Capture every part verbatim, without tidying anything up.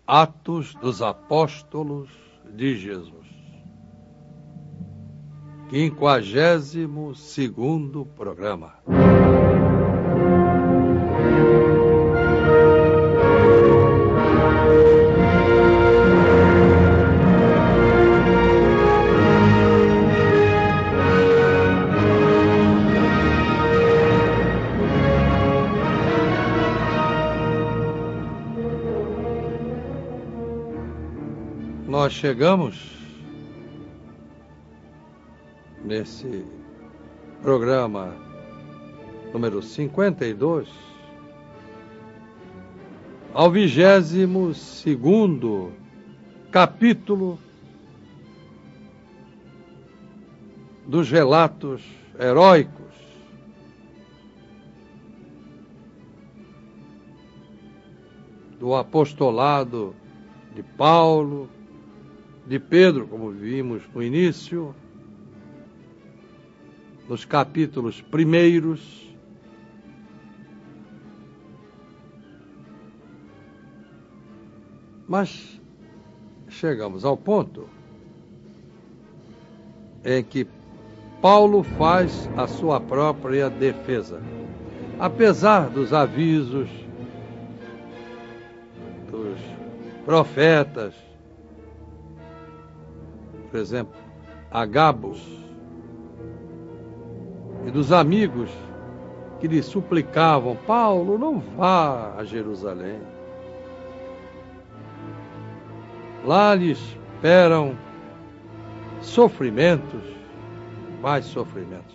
Atos dos Apóstolos de Jesus. Quinquagésimo segundo programa. Nós chegamos nesse programa número cinquenta e dois ao vigésimo segundo capítulo dos relatos heróicos do apostolado de Paulo, de Pedro, como vimos no início, nos capítulos primeiros, mas chegamos ao ponto em que Paulo faz a sua própria defesa. Apesar dos avisos dos profetas, por exemplo, Agabus, e dos amigos que lhe suplicavam: Paulo, não vá a Jerusalém. Lá lhe esperam sofrimentos, mais sofrimentos.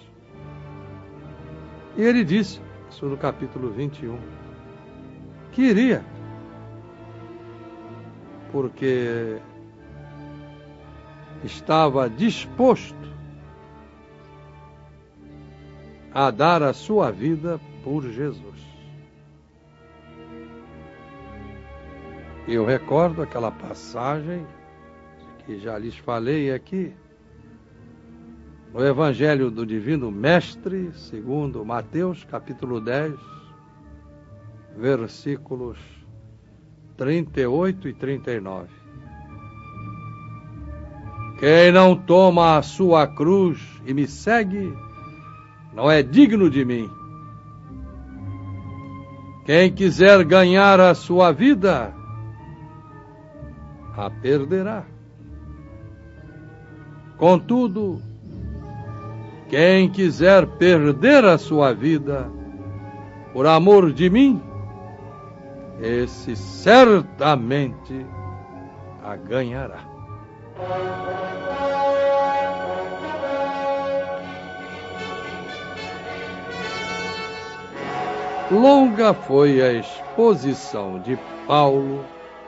E ele disse, isso no capítulo vinte e um, que iria, porque estava disposto a dar a sua vida por Jesus. Eu recordo aquela passagem que já lhes falei aqui, no Evangelho do Divino Mestre, segundo Mateus, capítulo dez, versículos trinta e oito e trinta e nove. Quem não toma a sua cruz e me segue, não é digno de mim. Quem quiser ganhar a sua vida, a perderá. Contudo, quem quiser perder a sua vida por amor de mim, esse certamente a ganhará. Longa foi a exposição de Paulo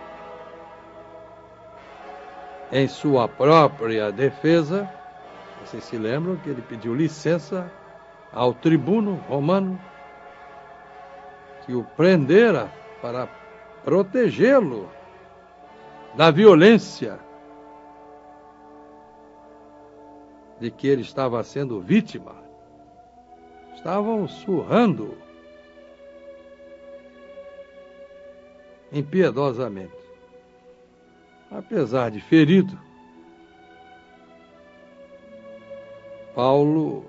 em sua própria defesa. Vocês se lembram que ele pediu licença ao tribuno romano que o prendera para protegê-lo da violência de que ele estava sendo vítima. Estavam surrando impiedosamente. Apesar de ferido, Paulo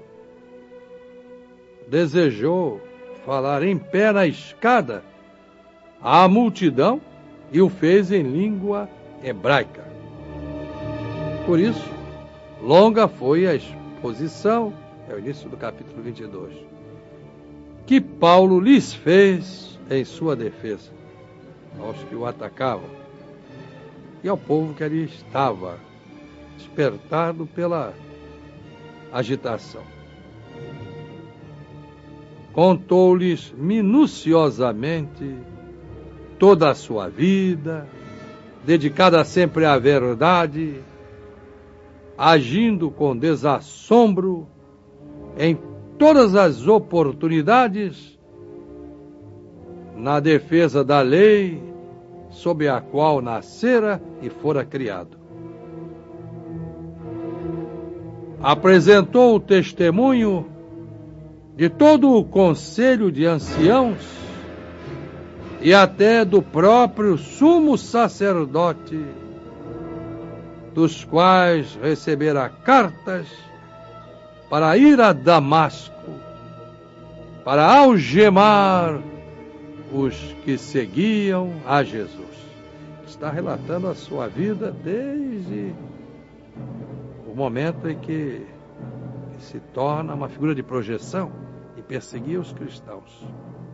desejou falar em pé na escada à multidão e o fez em língua hebraica. Por isso, longa foi a exposição, é o início do capítulo vinte e dois, que Paulo lhes fez em sua defesa, aos que o atacavam, e ao povo que ali estava, despertado pela agitação. Contou-lhes minuciosamente toda a sua vida, dedicada sempre à verdade, agindo com desassombro em todas as oportunidades, na defesa da lei sob a qual nascera e fora criado. Apresentou o testemunho de todo o conselho de anciãos e até do próprio sumo sacerdote, dos quais recebera cartas para ir a Damasco, para algemar os que seguiam a Jesus. Está relatando a sua vida desde o momento em que se torna uma figura de projeção e perseguia os cristãos.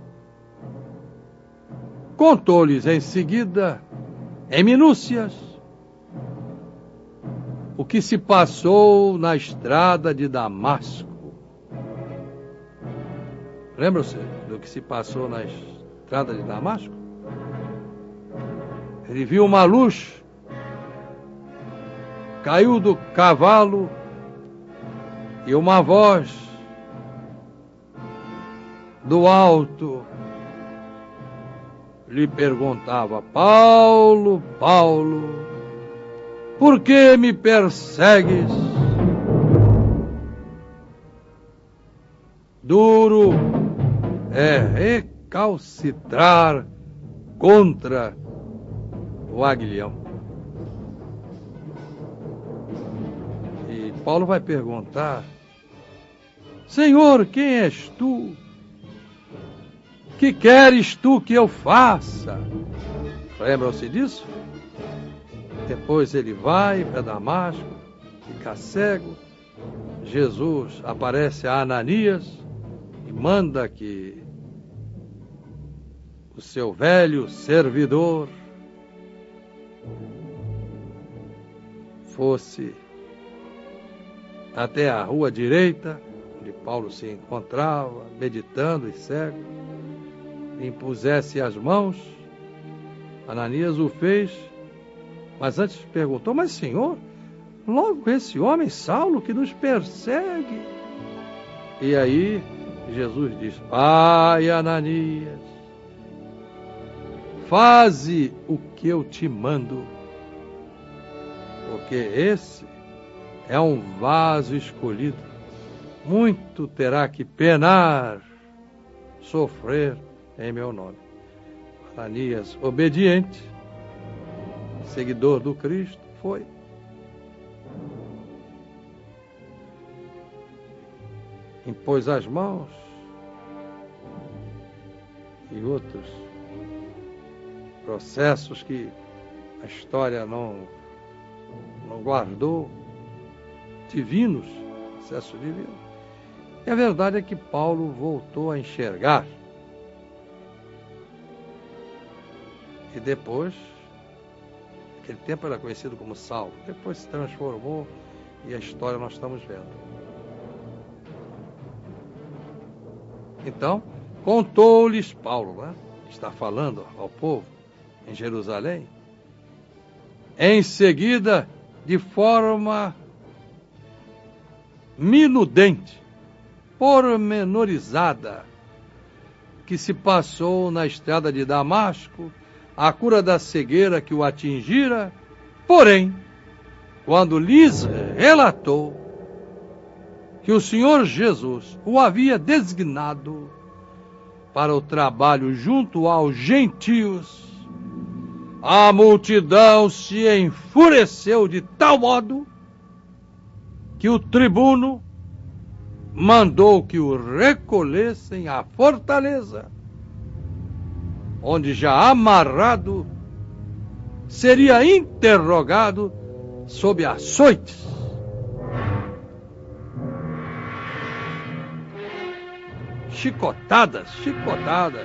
Contou-lhes em seguida, em minúcias, o que se passou na estrada de Damasco. Lembra-se do que se passou na estrada de Damasco? Ele viu uma luz, caiu do cavalo e uma voz do alto lhe perguntava: Paulo, Paulo, por que me persegues? Duro é recalcitrar contra o aguilhão. E Paulo vai perguntar: Senhor, quem és tu? Que queres tu que eu faça? Lembram-se disso? Depois ele vai para Damasco, fica cego. Jesus aparece a Ananias e manda que o seu velho servidor fosse até a rua direita, onde Paulo se encontrava, meditando e cego, impusesse as mãos. Ananias o fez, mas antes perguntou: mas Senhor, logo esse homem Saulo que nos persegue. E aí Jesus diz: Vai, Ananias, faze o que eu te mando, porque esse é um vaso escolhido, muito terá que penar, sofrer em meu nome. Ananias, obediente, seguidor do Cristo, foi. Impôs as mãos e outros processos que a história não, não guardou, divinos, processo divino. E a verdade é que Paulo voltou a enxergar. E depois, naquele tempo era conhecido como Saulo, depois se transformou e a história nós estamos vendo. Então, contou-lhes Paulo, né? Está falando ao povo em Jerusalém. Em seguida, de forma minudente, pormenorizada, que se passou na estrada de Damasco, a cura da cegueira que o atingira. Porém, quando lhes relatou que o Senhor Jesus o havia designado para o trabalho junto aos gentios, a multidão se enfureceu de tal modo que o tribuno mandou que o recolhessem à fortaleza, onde já amarrado seria interrogado sob açoites. Chicotadas, chicotadas,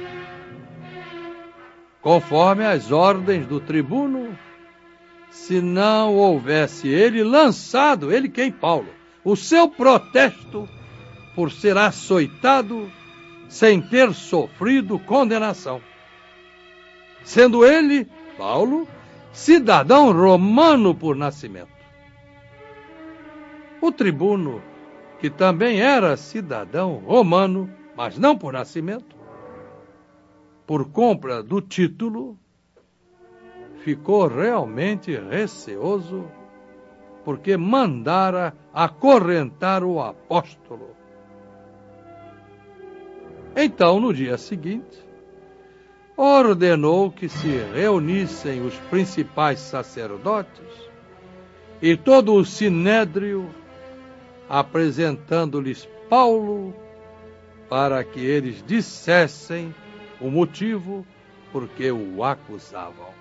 conforme as ordens do tribuno, se não houvesse ele lançado, ele quem? Paulo, o seu protesto por ser açoitado sem ter sofrido condenação, sendo ele, Paulo, cidadão romano por nascimento. O tribuno, que também era cidadão romano, mas não por nascimento, por compra do título, ficou realmente receoso, porque mandara acorrentar o apóstolo. Então, no dia seguinte, ordenou que se reunissem os principais sacerdotes e todo o sinédrio, apresentando-lhes Paulo, para que eles dissessem o motivo por que o acusavam.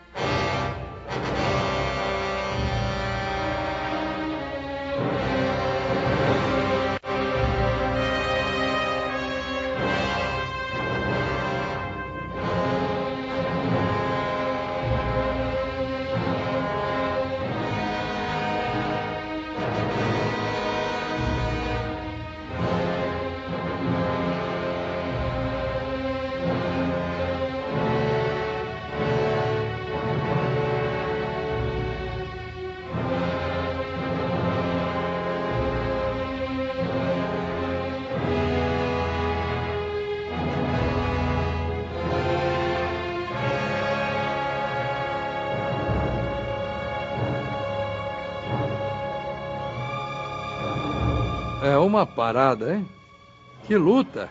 É uma parada, hein? Que luta!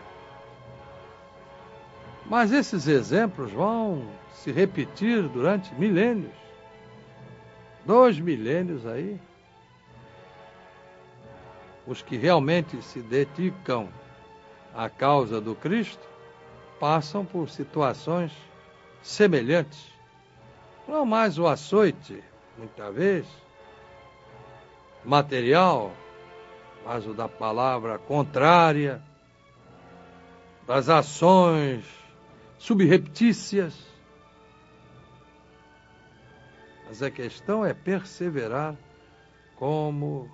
Mas esses exemplos vão se repetir durante milênios. Dois milênios aí. Os que realmente se dedicam à causa do Cristo passam por situações semelhantes. Não mais o açoite, muitas vezes, material, mas o da palavra contrária, das ações subreptícias. Mas a questão é perseverar como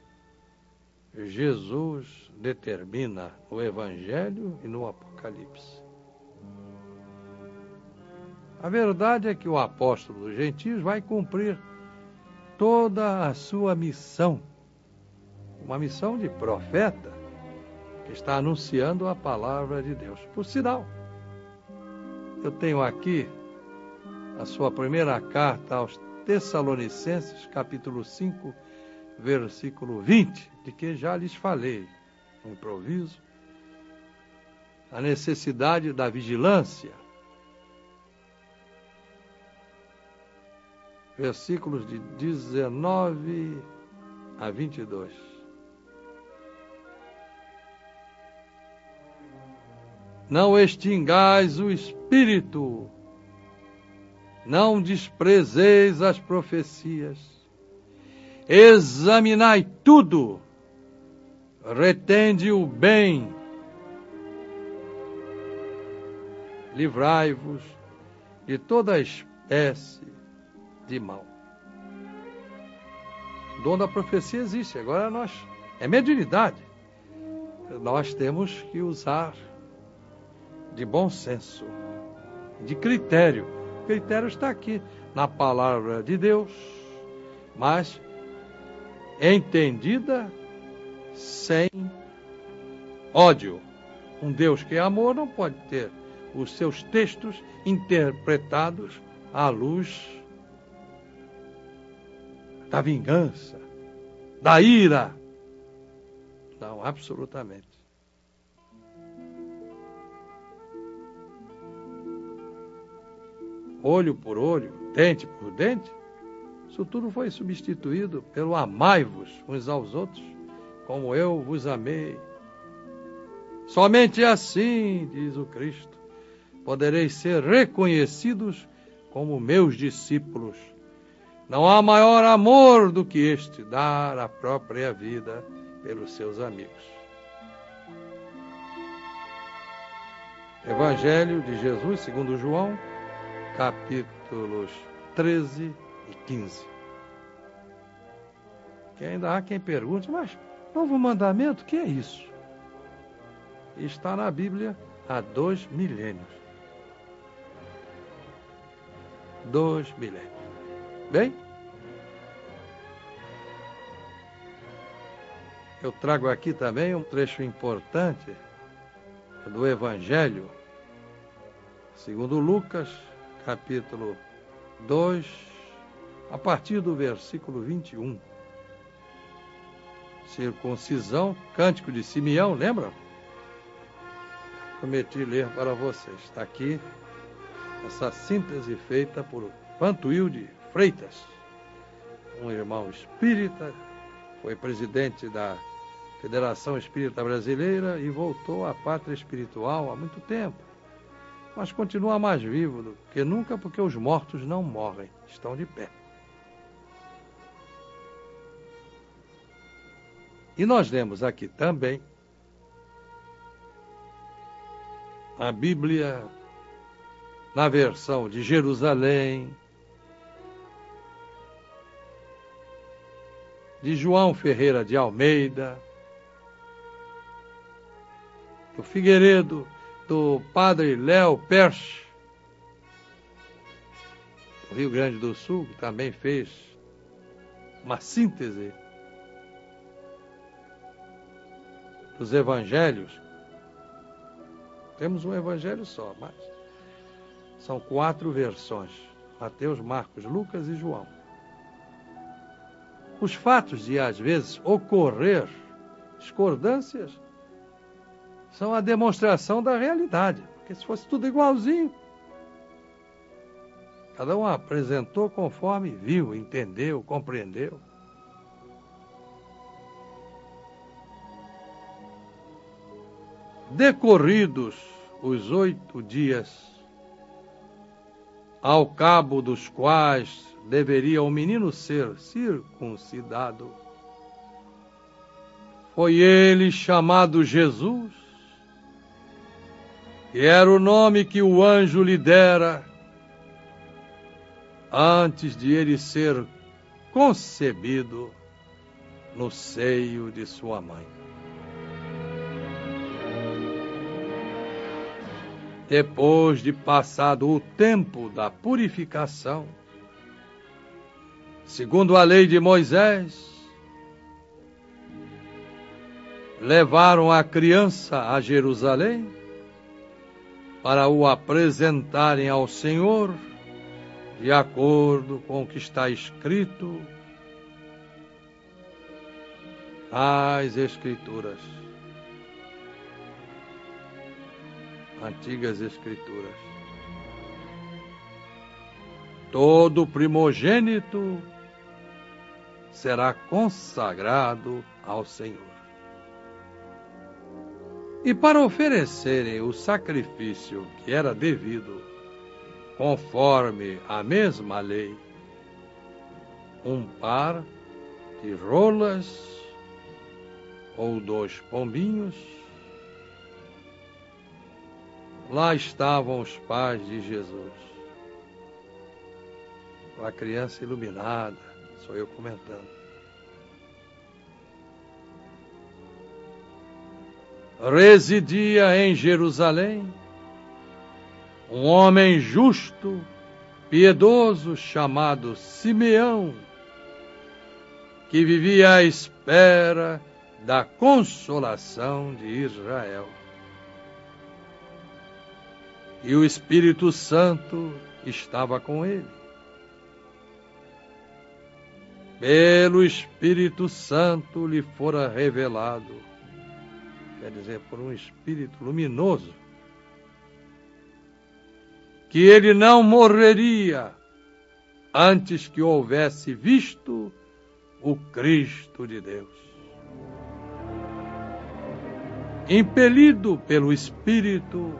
Jesus determina no Evangelho e no Apocalipse. A verdade é que o apóstolo dos gentios vai cumprir toda a sua missão, uma missão de profeta, que está anunciando a palavra de Deus. Por sinal, eu tenho aqui a sua primeira carta aos Tessalonicenses, capítulo cinco, versículo vinte, de que já lhes falei no improviso, a necessidade da vigilância. Versículos de dezenove a vinte e dois. Não extingais o espírito, não desprezeis as profecias, examinai tudo, retende o bem, livrai-vos de toda espécie de mal. O dom da profecia existe, agora nós, é mediunidade. Nós temos que usar de bom senso, de critério. O critério está aqui, na palavra de Deus, mas entendida sem ódio. Um Deus que é amor não pode ter os seus textos interpretados à luz da vingança, da ira. Não, absolutamente. Olho por olho, dente por dente, isso tudo foi substituído pelo amai-vos uns aos outros, como eu vos amei. Somente assim, diz o Cristo, podereis ser reconhecidos como meus discípulos. Não há maior amor do que este, dar a própria vida pelos seus amigos. Evangelho de Jesus, segundo João, capítulos treze e quinze. Que ainda há quem pergunte, mas novo mandamento, o que é isso? Está na Bíblia há dois milênios. Dois milênios. Bem, eu trago aqui também um trecho importante do Evangelho, segundo Lucas, capítulo dois, a partir do versículo vinte e um. Circuncisão, cântico de Simeão, lembram? Prometi ler para vocês. Está aqui essa síntese feita por Pantuil de Freitas, um irmão espírita, foi presidente da Federação Espírita Brasileira e voltou à pátria espiritual há muito tempo, mas continua mais vivo do que nunca, porque os mortos não morrem, estão de pé. E nós lemos aqui também a Bíblia na versão de Jerusalém, de João Ferreira de Almeida, do Figueiredo, do padre Léo Perche, do Rio Grande do Sul, que também fez uma síntese dos evangelhos. Temos um evangelho só, mas são quatro versões: Mateus, Marcos, Lucas e João. Os fatos de, às vezes, ocorrer discordâncias são a demonstração da realidade, porque se fosse tudo igualzinho, cada um apresentou conforme viu, entendeu, compreendeu. Decorridos os oito dias, ao cabo dos quais deveria o menino ser circuncidado, foi ele chamado Jesus, que era o nome que o anjo lhe dera antes de ele ser concebido no seio de sua mãe. Depois de passado o tempo da purificação, segundo a lei de Moisés, levaram a criança a Jerusalém para o apresentarem ao Senhor, de acordo com o que está escrito nas Escrituras, antigas Escrituras. Todo primogênito será consagrado ao Senhor. E para oferecerem o sacrifício que era devido, conforme a mesma lei, um par de rolas ou dois pombinhos, lá estavam os pais de Jesus. A criança iluminada, sou eu comentando. Residia em Jerusalém um homem justo, piedoso, chamado Simeão, que vivia à espera da consolação de Israel. E o Espírito Santo estava com ele. Pelo Espírito Santo lhe fora revelado, quer dizer, por um Espírito luminoso, que ele não morreria antes que houvesse visto o Cristo de Deus. Impelido pelo Espírito,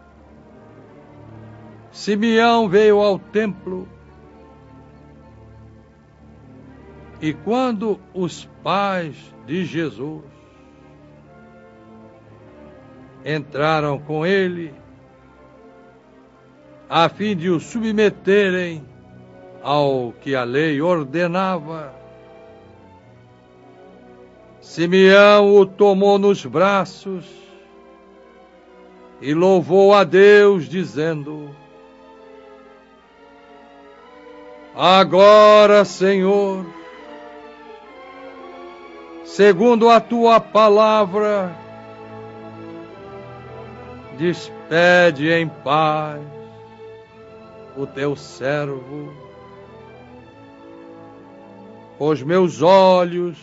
Simeão veio ao templo e quando os pais de Jesus entraram com ele, a fim de o submeterem ao que a lei ordenava, Simeão o tomou nos braços e louvou a Deus, dizendo: agora, Senhor, segundo a tua palavra, despede em paz o teu servo. Os meus olhos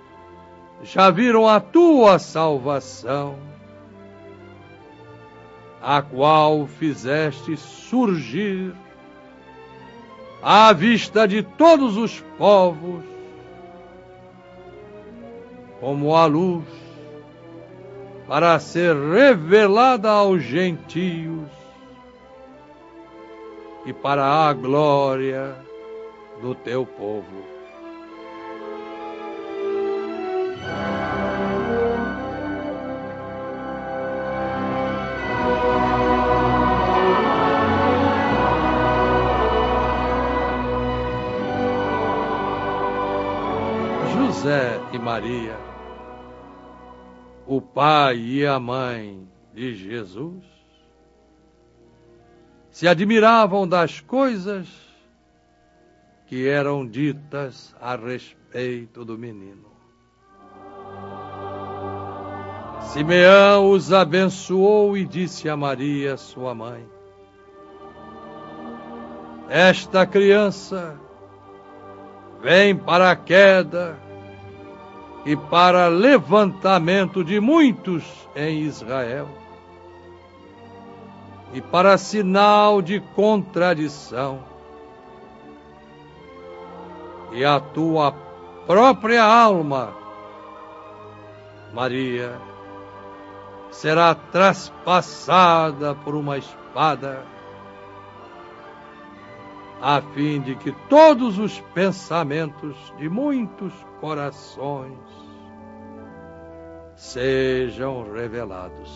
já viram a tua salvação, a qual fizeste surgir à vista de todos os povos, como a luz, para ser revelada aos gentios e para a glória do teu povo. José e Maria, o pai e a mãe de Jesus, se admiravam das coisas que eram ditas a respeito do menino. Simeão os abençoou e disse a Maria, sua mãe: esta criança vem para a queda e para levantamento de muitos em Israel, e para sinal de contradição, e a tua própria alma, Maria, será traspassada por uma espada, a fim de que todos os pensamentos de muitos corações sejam revelados.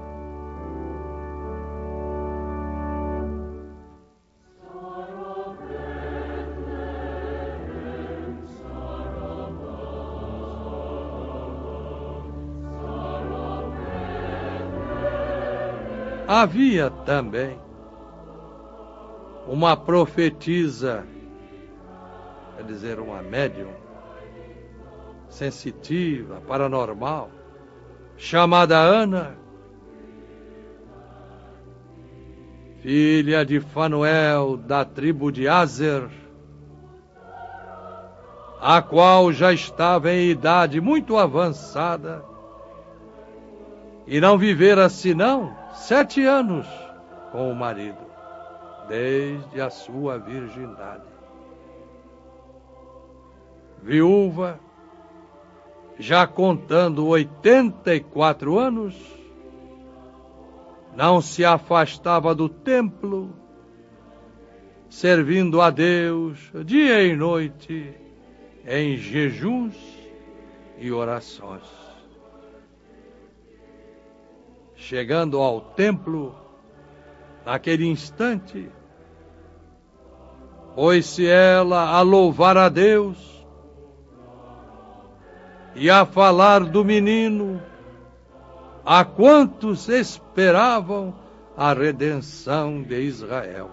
Havia também uma profetisa, quer dizer, uma médium, sensitiva, paranormal, chamada Ana, filha de Fanuel, da tribo de Aser, a qual já estava em idade muito avançada e não vivera senão sete anos com o marido, desde a sua virgindade. Viúva, já contando oitenta e quatro anos, não se afastava do templo, servindo a Deus dia e noite em jejuns e orações. Chegando ao templo, naquele instante, pôs-se ela a louvar a Deus e a falar do menino, a quantos esperavam a redenção de Israel.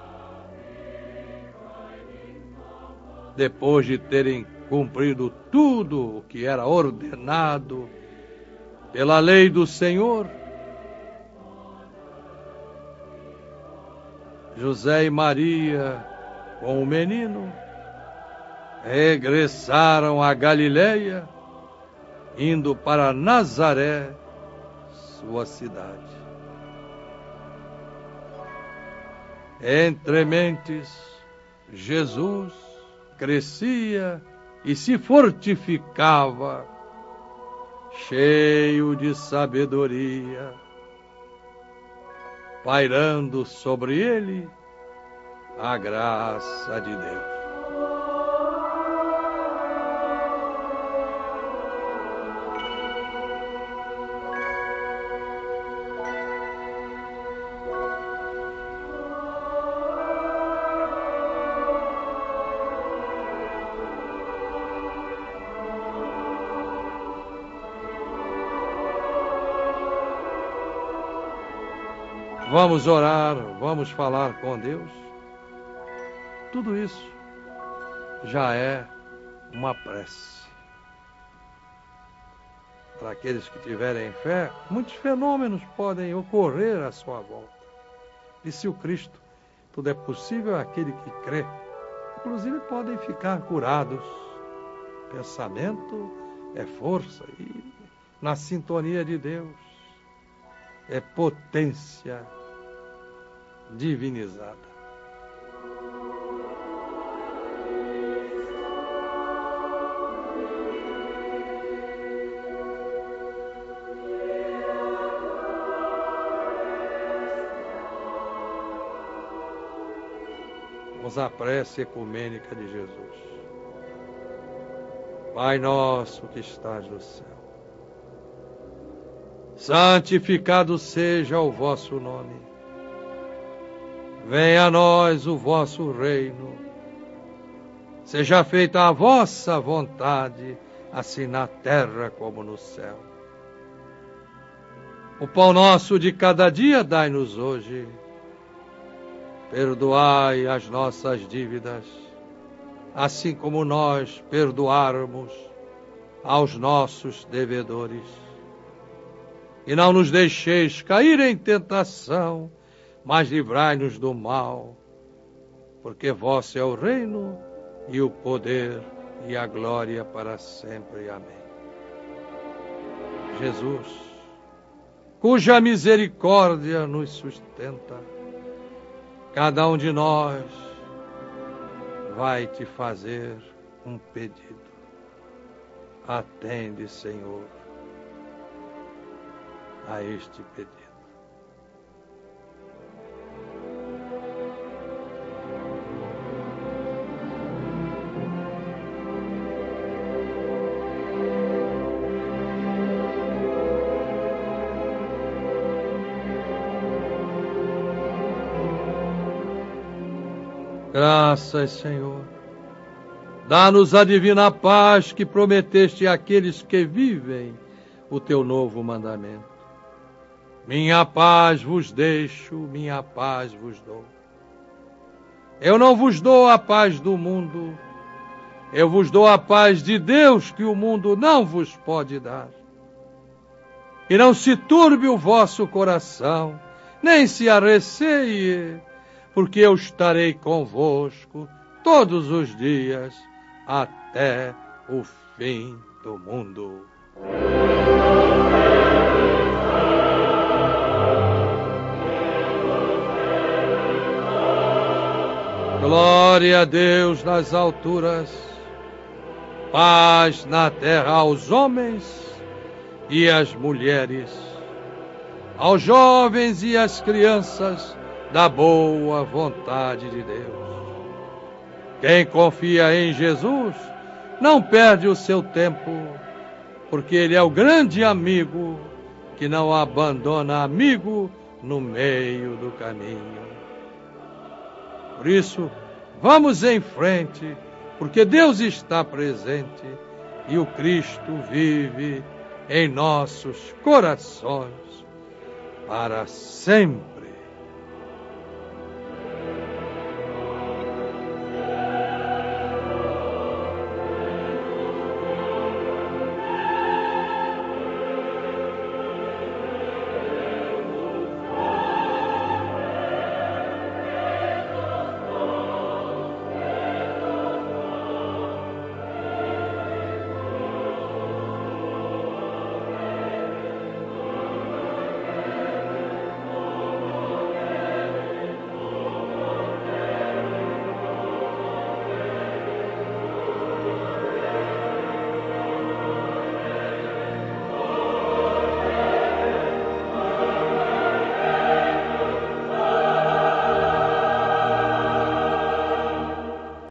Depois de terem cumprido tudo o que era ordenado pela lei do Senhor, José e Maria, com o menino, regressaram a Galileia, indo para Nazaré, sua cidade. Entre mentes, Jesus crescia e se fortificava, cheio de sabedoria, pairando sobre ele a graça de Deus. Vamos orar, vamos falar com Deus. Tudo isso já é uma prece. Para aqueles que tiverem fé, muitos fenômenos podem ocorrer à sua volta. Disse o Cristo: tudo é possível àquele que crê. Inclusive podem ficar curados. Pensamento é força e na sintonia de Deus. é potência divinizada. Vamos à prece ecumênica de Jesus. Pai nosso que estás no céu, santificado seja o vosso nome. Venha a nós o vosso reino. Seja feita a vossa vontade, assim na terra como no céu. O pão nosso de cada dia dai-nos hoje. Perdoai as nossas dívidas, assim como nós perdoarmos aos nossos devedores. E não nos deixeis cair em tentação, mas livrai-nos do mal, porque vosso é o reino e o poder e a glória para sempre. Amém. Jesus, cuja misericórdia nos sustenta, cada um de nós vai te fazer um pedido. Atende, Senhor, a este pedido. Graças, Senhor. Dá-nos a divina paz que prometeste àqueles que vivem o teu novo mandamento. Minha paz vos deixo, minha paz vos dou. Eu não vos dou a paz do mundo, eu vos dou a paz de Deus que o mundo não vos pode dar. E não se turbe o vosso coração, nem se arreceie, porque eu estarei convosco todos os dias até o fim do mundo. Glória a Deus nas alturas, paz na terra aos homens e às mulheres, aos jovens e às crianças, da boa vontade de Deus. Quem confia em Jesus não perde o seu tempo, porque Ele é o grande amigo que não abandona amigo no meio do caminho. Por isso, vamos em frente, porque Deus está presente e o Cristo vive em nossos corações para sempre.